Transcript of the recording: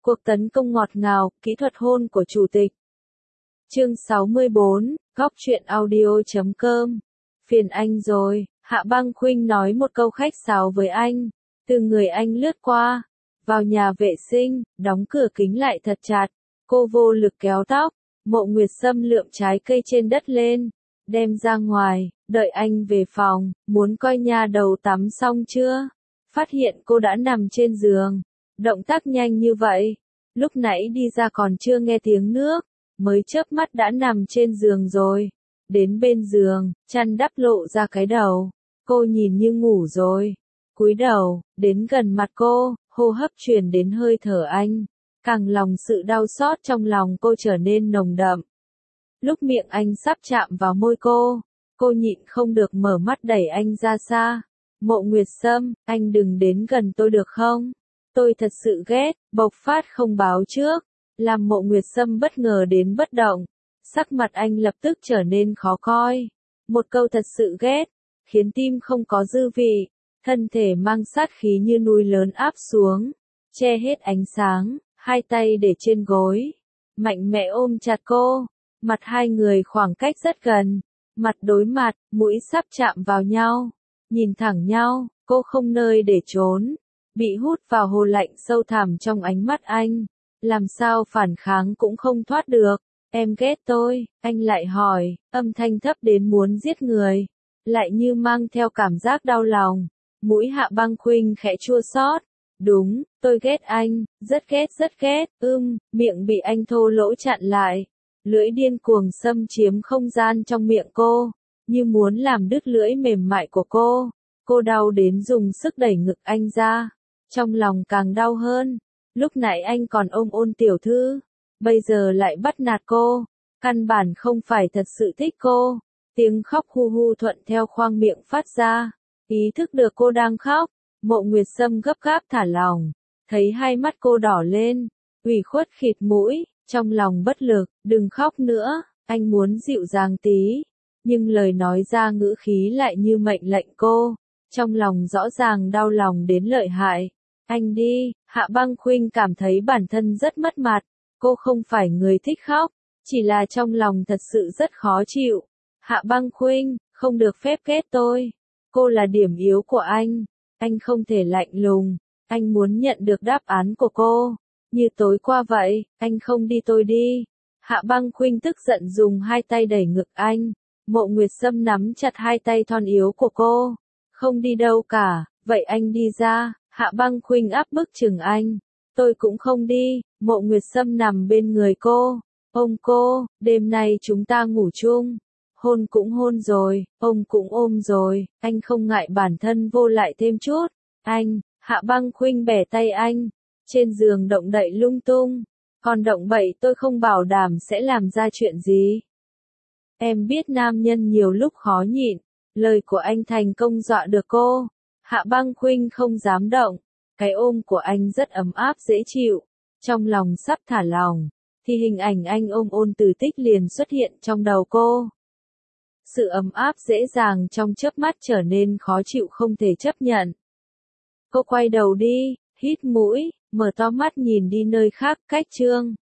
Cuộc tấn công ngọt ngào, kỹ thuật hôn của chủ tịch. Chương 64, góc truyện audio.com. Phiền anh rồi, Hạ Băng Khuynh nói một câu khách sáo với anh. Từ người anh lướt qua, vào nhà vệ sinh, đóng cửa kính lại thật chặt. Cô vô lực kéo tóc, Mộ Nguyệt Sâm lượm trái cây trên đất lên, đem ra ngoài, đợi anh về phòng, muốn coi nha đầu tắm xong chưa? Phát hiện cô đã nằm trên giường. Động tác nhanh như vậy, lúc nãy đi ra còn chưa nghe tiếng nước, mới chớp mắt đã nằm trên giường rồi. Đến bên giường, chăn đắp lộ ra cái đầu, cô nhìn như ngủ rồi. Cúi đầu, đến gần mặt cô, hô hấp truyền đến hơi thở anh, càng lòng sự đau xót trong lòng cô trở nên nồng đậm. Lúc miệng anh sắp chạm vào môi cô nhịn không được mở mắt đẩy anh ra xa. Mộ Nguyệt Sâm, anh đừng đến gần tôi được không? Tôi thật sự ghét, bộc phát không báo trước, làm Mộ Nguyệt Sâm bất ngờ đến bất động. Sắc mặt anh lập tức trở nên khó coi. Một câu thật sự ghét, khiến tim không có dư vị, thân thể mang sát khí như núi lớn áp xuống, che hết ánh sáng, hai tay để trên gối, mạnh mẽ ôm chặt cô, mặt hai người khoảng cách rất gần, mặt đối mặt, mũi sắp chạm vào nhau, nhìn thẳng nhau, cô không nơi để trốn, bị hút vào hồ lạnh sâu thẳm trong ánh mắt anh, làm sao phản kháng cũng không thoát được. Em ghét tôi, anh lại hỏi, âm thanh thấp đến muốn giết người, lại như mang theo cảm giác đau lòng. Mũi Hạ Băng Khuynh khẽ chua xót. Đúng, tôi ghét anh, rất ghét, miệng bị anh thô lỗ chặn lại. Lưỡi điên cuồng xâm chiếm không gian trong miệng cô, như muốn làm đứt lưỡi mềm mại của cô. Cô đau đến dùng sức đẩy ngực anh ra, trong lòng càng đau hơn. Lúc nãy anh còn ôm ôn tiểu thư, bây giờ lại bắt nạt cô, căn bản không phải thật sự thích cô. Tiếng khóc hu hu thuận theo khoang miệng phát ra, ý thức được cô đang khóc, Mộ Nguyệt Sâm gấp gáp thả lỏng, thấy hai mắt cô đỏ lên, ủy khuất khịt mũi, trong lòng bất lực, đừng khóc nữa, anh muốn dịu dàng tí, nhưng lời nói ra ngữ khí lại như mệnh lệnh cô, trong lòng rõ ràng đau lòng đến lợi hại. Anh đi, Hạ Băng Khuynh cảm thấy bản thân rất mất mặt, cô không phải người thích khóc, chỉ là trong lòng thật sự rất khó chịu. Hạ Băng Khuynh, không được phép ghét tôi, cô là điểm yếu của anh không thể lạnh lùng, anh muốn nhận được đáp án của cô, như tối qua vậy, anh không đi tôi đi. Hạ Băng Khuynh tức giận dùng hai tay đẩy ngực anh, Mộ Nguyệt Sâm nắm chặt hai tay thon yếu của cô, không đi đâu cả, vậy anh đi ra. Hạ Băng Khuynh áp bức chừng anh, tôi cũng không đi. Mộ Nguyệt Sâm nằm bên người cô, ôm cô, đêm nay chúng ta ngủ chung. Hôn cũng hôn rồi, ôm cũng ôm rồi, anh không ngại bản thân vô lại thêm chút. Anh, Hạ Băng Khuynh bẻ tay anh, trên giường động đậy lung tung, còn động bậy tôi không bảo đảm sẽ làm ra chuyện gì. Em biết nam nhân nhiều lúc khó nhịn, lời của anh thành công dọa được cô. Hạ Băng Khuynh không dám động, cái ôm của anh rất ấm áp dễ chịu, trong lòng sắp thả lỏng, thì hình ảnh anh ôm ôn Tử Tích liền xuất hiện trong đầu cô. Sự ấm áp dễ dàng trong chớp mắt trở nên khó chịu không thể chấp nhận. Cô quay đầu đi, hít mũi, mở to mắt nhìn đi nơi khác, cách Trương